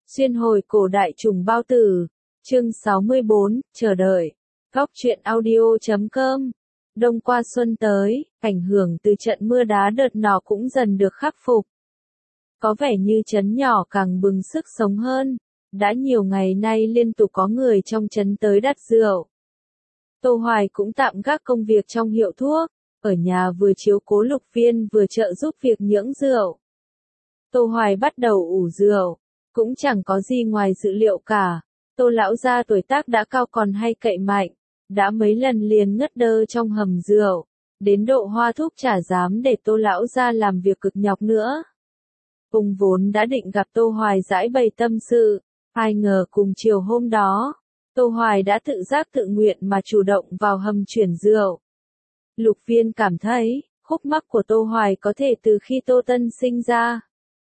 Xuyên hồi cổ đại trùng bao tử. Chương 64, chờ đợi. Góc truyện audio.com. Đông qua xuân tới, ảnh hưởng từ trận mưa đá đợt nọ cũng dần được khắc phục. Có vẻ như trấn nhỏ càng bừng sức sống hơn. Đã nhiều ngày nay liên tục có người trong trấn tới đặt rượu. Tô Hoài cũng tạm gác công việc trong hiệu thuốc, ở nhà vừa chiếu cố Lục Viên vừa trợ giúp việc nhưỡng rượu. Tô Hoài bắt đầu ủ rượu, cũng chẳng có gì ngoài dự liệu cả. Tô lão gia tuổi tác đã cao còn hay cậy mạnh, đã mấy lần liền ngất đơ trong hầm rượu, đến độ Hoa Thúc chả dám để Tô lão gia làm việc cực nhọc nữa. Cùng vốn đã định gặp Tô Hoài giải bày tâm sự, ai ngờ cùng chiều hôm đó, Tô Hoài đã tự giác tự nguyện mà chủ động vào hầm chuyển rượu. Lục Viên cảm thấy, khúc mắc của Tô Hoài có thể từ khi Tô Tân sinh ra.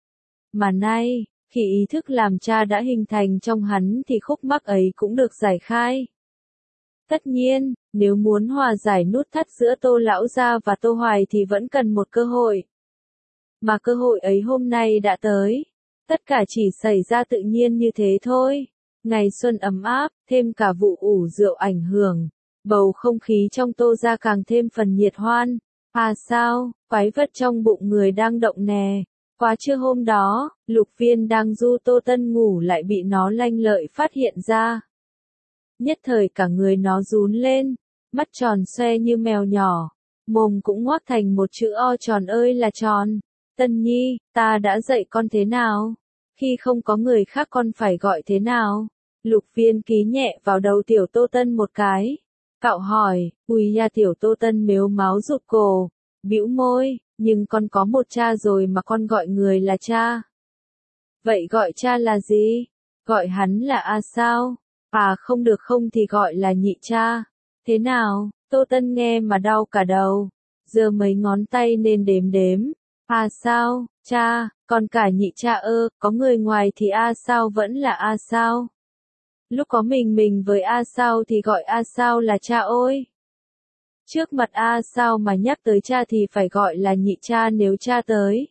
Mà nay, khi ý thức làm cha đã hình thành trong hắn thì khúc mắc ấy cũng được giải khai. Tất nhiên, nếu muốn hòa giải nút thắt giữa Tô lão gia và Tô Hoài thì vẫn cần một cơ hội. Mà cơ hội ấy hôm nay đã tới. Tất cả chỉ xảy ra tự nhiên như thế thôi. Ngày xuân ấm áp, thêm cả vụ ủ rượu ảnh hưởng. Bầu không khí trong Tô gia càng thêm phần nhiệt hoan. À sao, quái vật trong bụng người đang động nè. Quá trưa hôm đó, Lục Viên đang du Tô Tân ngủ lại bị nó lanh lợi phát hiện ra. Nhất thời cả người nó rún lên, mắt tròn xoe như mèo nhỏ, mồm cũng ngoác thành một chữ O tròn ơi là tròn. Tân Nhi, ta đã dạy con thế nào? Khi không có người khác con phải gọi thế nào? Lục Viên ký nhẹ vào đầu tiểu Tô Tân một cái. Cạo hỏi, ui ya tiểu Tô Tân mếu máo rụt cổ, bĩu môi, nhưng con có một cha rồi mà con gọi người là cha. Vậy gọi cha là gì? Gọi hắn là A sao? À không được không thì gọi là nhị cha. Thế nào? Tô Tân nghe mà đau cả đầu. Giơ mấy ngón tay nên đếm đếm. A sao? Cha, còn cả nhị cha ơ, có người ngoài thì A sao vẫn là A sao? Lúc có mình với A sao thì gọi A sao là cha ôi. Trước mặt A sao mà nhắc tới cha thì phải gọi là nhị cha nếu cha tới.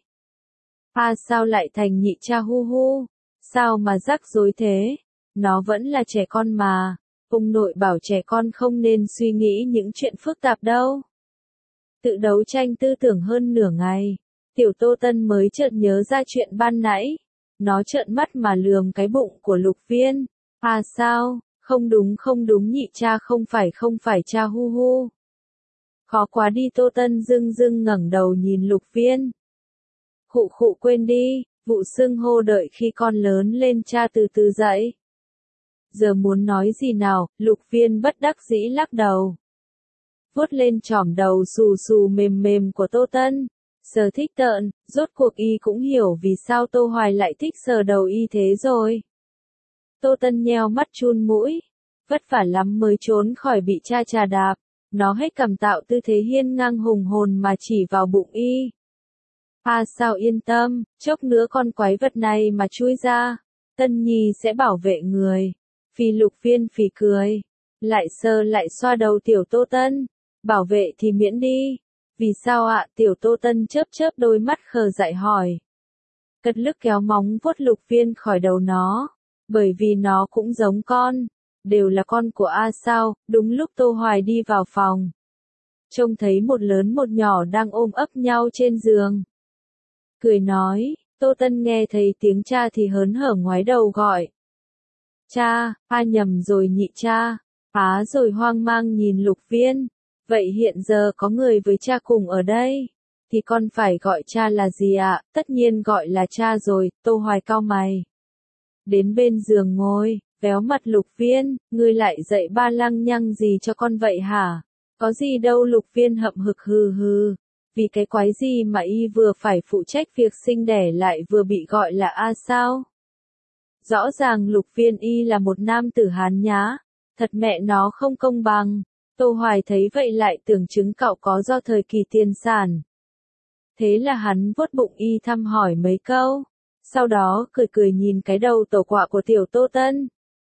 A sao lại thành nhị cha hu hu? Sao mà rắc rối thế? Nó vẫn là trẻ con mà. Ông nội bảo trẻ con không nên suy nghĩ những chuyện phức tạp đâu. Tự đấu tranh tư tưởng hơn nửa ngày. Tiểu Tô Tân mới chợt nhớ ra chuyện ban nãy. Nó trợn mắt mà lườm cái bụng của Lục Viên. À sao? Không đúng nhị cha không phải cha hu hu. Khó quá đi Tô Tân dưng ngẩng đầu nhìn Lục Viên. Khụ quên đi, vụ xưng hô đợi khi con lớn lên cha từ từ dạy. Giờ muốn nói gì nào, Lục Viên bất đắc dĩ lắc đầu. Vuốt lên chỏm đầu xù mềm của Tô Tân. Sờ thích tợn, rốt cuộc y cũng hiểu vì sao Tô Hoài lại thích sờ đầu y thế rồi. Tô Tân nheo mắt chun mũi. Vất vả lắm mới trốn khỏi bị cha chà đạp. Nó hết cầm tạo tư thế hiên ngang hùng hồn mà chỉ vào bụng y. À sao yên tâm, chốc nữa con quái vật này mà chui ra, Tân Nhi sẽ bảo vệ người. Phi Lục Viên phì cười, lại sờ lại xoa đầu tiểu Tô Tân, bảo vệ thì miễn đi. Vì sao ạ? Tiểu Tô Tân chớp đôi mắt khờ dại hỏi. Cất lức kéo móng vuốt Lục Viên khỏi đầu nó, bởi vì nó cũng giống con, đều là con của A sao. Đúng lúc Tô Hoài đi vào phòng, trông thấy một lớn một nhỏ đang ôm ấp nhau trên giường. Cười nói, Tô Tân nghe thấy tiếng cha thì hớn hở ngoái đầu gọi. Cha, nhầm rồi nhị cha. Rồi hoang mang nhìn Lục Viên. Vậy hiện giờ có người với cha cùng ở đây, thì con phải gọi cha là gì ạ? Tất nhiên gọi là cha rồi. Tô Hoài cau mày. Đến bên giường ngồi, véo mặt Lục Viên, ngươi lại dạy ba lăng nhăng gì cho con vậy hả? Có gì đâu. Lục Viên hậm hực hừ. Vì cái quái gì mà y vừa phải phụ trách việc sinh đẻ lại vừa bị gọi là A sao? Rõ ràng Lục Viên y là một nam tử Hán nhá. Thật mẹ nó không công bằng. Tô Hoài thấy vậy lại tưởng chứng cậu có do thời kỳ tiền sản. Thế là hắn vuốt bụng y thăm hỏi mấy câu. Sau đó cười nhìn cái đầu tổ quạ của tiểu Tô Tân.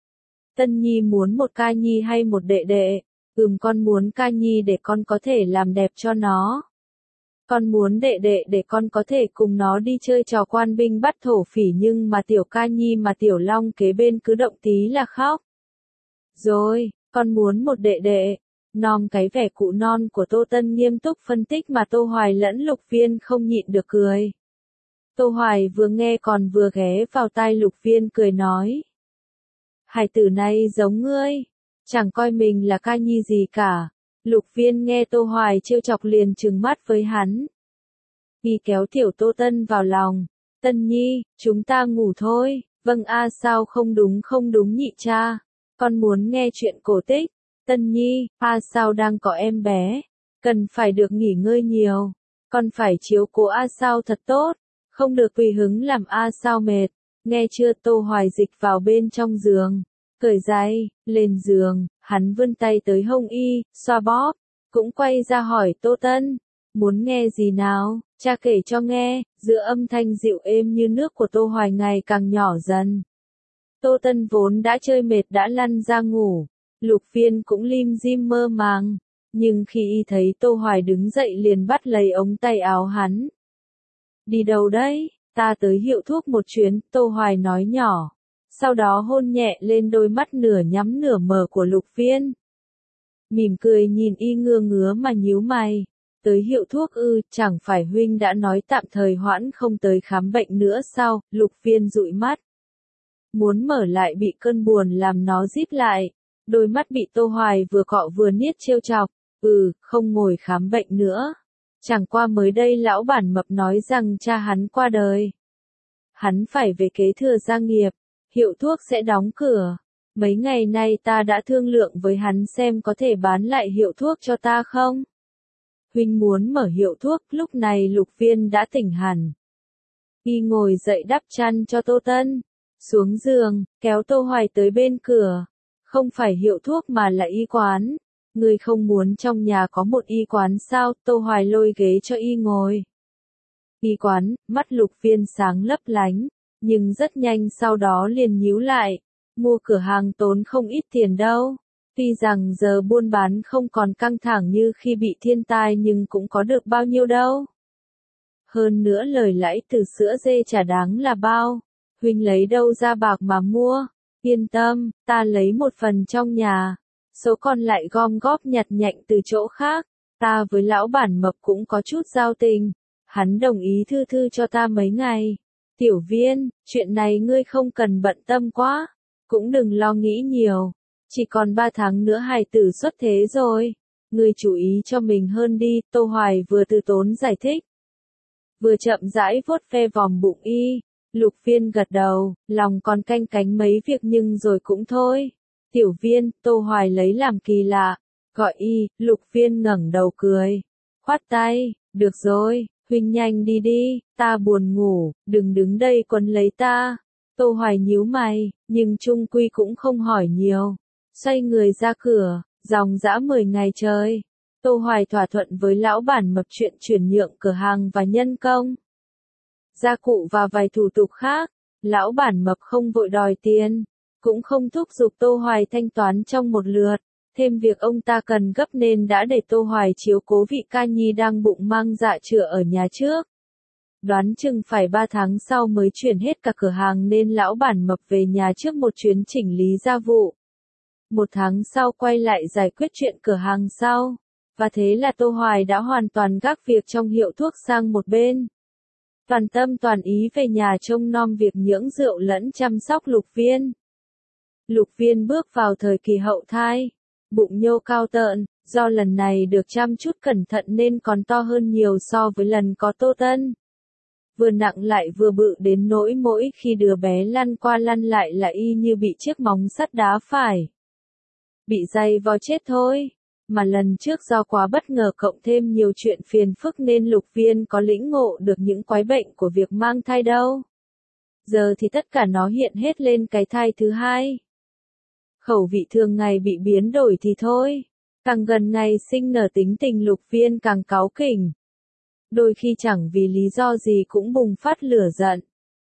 Tân Nhi muốn một ca nhi hay một đệ đệ? Con muốn ca nhi để con có thể làm đẹp cho nó. Con muốn đệ đệ để con có thể cùng nó đi chơi trò quan binh bắt thổ phỉ nhưng mà Tiểu Ca Nhi mà Tiểu Long kế bên cứ động tí là khóc. Rồi, con muốn một đệ đệ. Non cái vẻ cụ non của Tô Tân nghiêm túc phân tích mà Tô Hoài lẫn Lục Viên không nhịn được cười. Tô Hoài vừa nghe còn vừa ghé vào tai Lục Viên cười nói. Hải tử này giống ngươi, chẳng coi mình là Ca Nhi gì cả. Lục Viên nghe Tô Hoài trêu chọc liền trừng mắt với hắn. Y kéo Tiểu Tô Tân vào lòng. Tân Nhi, chúng ta ngủ thôi. Vâng sao không đúng nhị cha. Con muốn nghe chuyện cổ tích. Tân Nhi, sao đang có em bé. Cần phải được nghỉ ngơi nhiều. Con phải chiếu cố sao thật tốt. Không được tùy hứng làm sao mệt. Nghe chưa? Tô Hoài dịch vào bên trong giường. Cởi giày, lên giường, hắn vươn tay tới hông y, xoa bóp. Cũng quay ra hỏi Tô Tân. Muốn nghe gì nào? Cha kể cho nghe. Giữa âm thanh dịu êm như nước của Tô Hoài ngày càng nhỏ dần. Tô Tân vốn đã chơi mệt đã lăn ra ngủ. Lục Viên cũng lim dim mơ màng. Nhưng khi y thấy Tô Hoài đứng dậy liền bắt lấy ống tay áo hắn. Đi đâu đấy? Ta tới hiệu thuốc một chuyến, Tô Hoài nói nhỏ. Sau đó hôn nhẹ lên đôi mắt nửa nhắm nửa mở của Lục Viên. Mỉm cười nhìn y ngơ ngứa mà nhíu mày. Tới hiệu thuốc chẳng phải huynh đã nói tạm thời hoãn không tới khám bệnh nữa sao? Lục Viên dụi mắt. Muốn mở lại bị cơn buồn làm nó díp lại. Đôi mắt bị Tô Hoài vừa cọ vừa niết trêu chọc. Không ngồi khám bệnh nữa. Chẳng qua mới đây lão bản mập nói rằng cha hắn qua đời. Hắn phải về kế thừa gia nghiệp. Hiệu thuốc sẽ đóng cửa. Mấy ngày nay ta đã thương lượng với hắn xem có thể bán lại hiệu thuốc cho ta không? Huynh muốn mở hiệu thuốc, lúc này Lục Viên đã tỉnh hẳn. Y ngồi dậy đắp chăn cho Tô Tân. Xuống giường, kéo Tô Hoài tới bên cửa. Không phải hiệu thuốc mà là y quán. Ngươi không muốn trong nhà có một y quán sao? Tô Hoài lôi ghế cho y ngồi. Y quán, mắt Lục Viên sáng lấp lánh. Nhưng rất nhanh sau đó liền nhíu lại. Mua cửa hàng tốn không ít tiền đâu. Tuy rằng giờ buôn bán không còn căng thẳng như khi bị thiên tai nhưng cũng có được bao nhiêu đâu. Hơn nữa lời lãi từ sữa dê chả đáng là bao. Huynh lấy đâu ra bạc mà mua. Yên tâm, ta lấy một phần trong nhà. Số còn lại gom góp nhặt nhạnh từ chỗ khác. Ta với lão bản mập cũng có chút giao tình. Hắn đồng ý thư thư cho ta mấy ngày. Tiểu Viên, chuyện này ngươi không cần bận tâm quá. Cũng đừng lo nghĩ nhiều. Chỉ còn 3 tháng nữa hài tử xuất thế rồi. Ngươi chú ý cho mình hơn đi. Tô Hoài vừa từ tốn giải thích. Vừa chậm rãi vuốt ve vòng bụng y. Lục Viên gật đầu, lòng còn canh cánh mấy việc nhưng rồi cũng thôi. Tiểu Viên, Tô Hoài lấy làm kỳ lạ. Gọi y, Lục Viên ngẩng đầu cười. Khoát tay, được rồi, huynh nhanh đi đi, ta buồn ngủ, đừng đứng đây quấn lấy ta. Tô Hoài nhíu mày, nhưng chung quy cũng không hỏi nhiều. Xoay người ra cửa, dòng dã 10 ngày trời. Tô Hoài thỏa thuận với lão bản mập chuyện chuyển nhượng cửa hàng và nhân công. Gia cụ và vài thủ tục khác. Lão bản mập không vội đòi tiền. Cũng không thúc giục Tô Hoài thanh toán trong một lượt. Thêm việc ông ta cần gấp nên đã để Tô Hoài chiếu cố vị Ca Nhi đang bụng mang dạ chữa ở nhà trước. Đoán chừng phải 3 tháng sau mới chuyển hết cả cửa hàng nên lão bản mập về nhà trước một chuyến chỉnh lý gia vụ. 1 tháng sau quay lại giải quyết chuyện cửa hàng sau. Và thế là Tô Hoài đã hoàn toàn gác việc trong hiệu thuốc sang một bên. Toàn tâm toàn ý về nhà trông nom việc nhưỡng rượu lẫn chăm sóc Lục Viên. Lục Viên bước vào thời kỳ hậu thai. Bụng nhô cao tợn, do lần này được chăm chút cẩn thận nên còn to hơn nhiều so với lần có Tô Tân. Vừa nặng lại vừa bự đến nỗi mỗi khi đứa bé lăn qua lăn lại là y như bị chiếc móng sắt đá phải. Bị dày vò chết thôi. Mà lần trước do quá bất ngờ cộng thêm nhiều chuyện phiền phức nên Lục Viên có lĩnh ngộ được những quái bệnh của việc mang thai đâu. Giờ thì tất cả nó hiện hết lên cái thai thứ hai. Khẩu vị thường ngày bị biến đổi thì thôi. Càng gần ngày sinh nở tính tình Lục Viên càng cáu kỉnh. Đôi khi chẳng vì lý do gì cũng bùng phát lửa giận.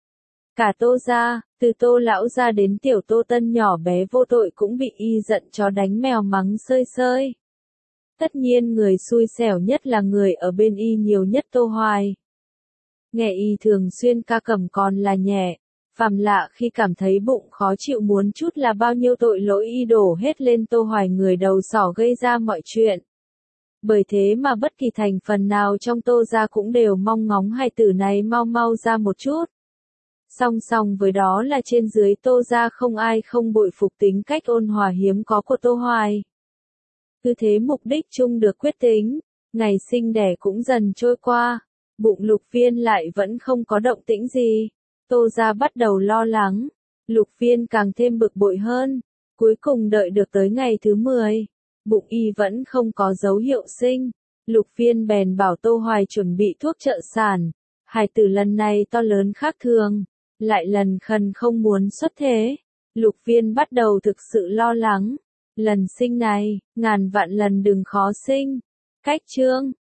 Cả Tô gia, từ Tô lão gia đến tiểu Tô Tân nhỏ bé vô tội cũng bị y giận chó đánh mèo mắng sơi sơi. Tất nhiên người xui xẻo nhất là người ở bên y nhiều nhất Tô Hoài. Nghe y thường xuyên ca cầm còn là nhẹ, phàm lạ khi cảm thấy bụng khó chịu muốn chút là bao nhiêu tội lỗi y đổ hết lên Tô Hoài người đầu sỏ gây ra mọi chuyện. Bởi thế mà bất kỳ thành phần nào trong Tô gia cũng đều mong ngóng hài tử này mau mau ra một chút. Song song với đó là trên dưới Tô gia không ai không bội phục tính cách ôn hòa hiếm có của Tô Hoài. Cứ thế mục đích chung được quyết tính, ngày sinh đẻ cũng dần trôi qua, bụng Lục Viên lại vẫn không có động tĩnh gì. Tô gia bắt đầu lo lắng, Lục Viên càng thêm bực bội hơn, cuối cùng đợi được tới ngày thứ 10, bụng y vẫn không có dấu hiệu sinh. Lục Viên bèn bảo Tô Hoài chuẩn bị thuốc trợ sản, hài tử lần này to lớn khác thường, lại lần khẩn không muốn xuất thế. Lục Viên bắt đầu thực sự lo lắng, lần sinh này, ngàn vạn lần đừng khó sinh. Cách chương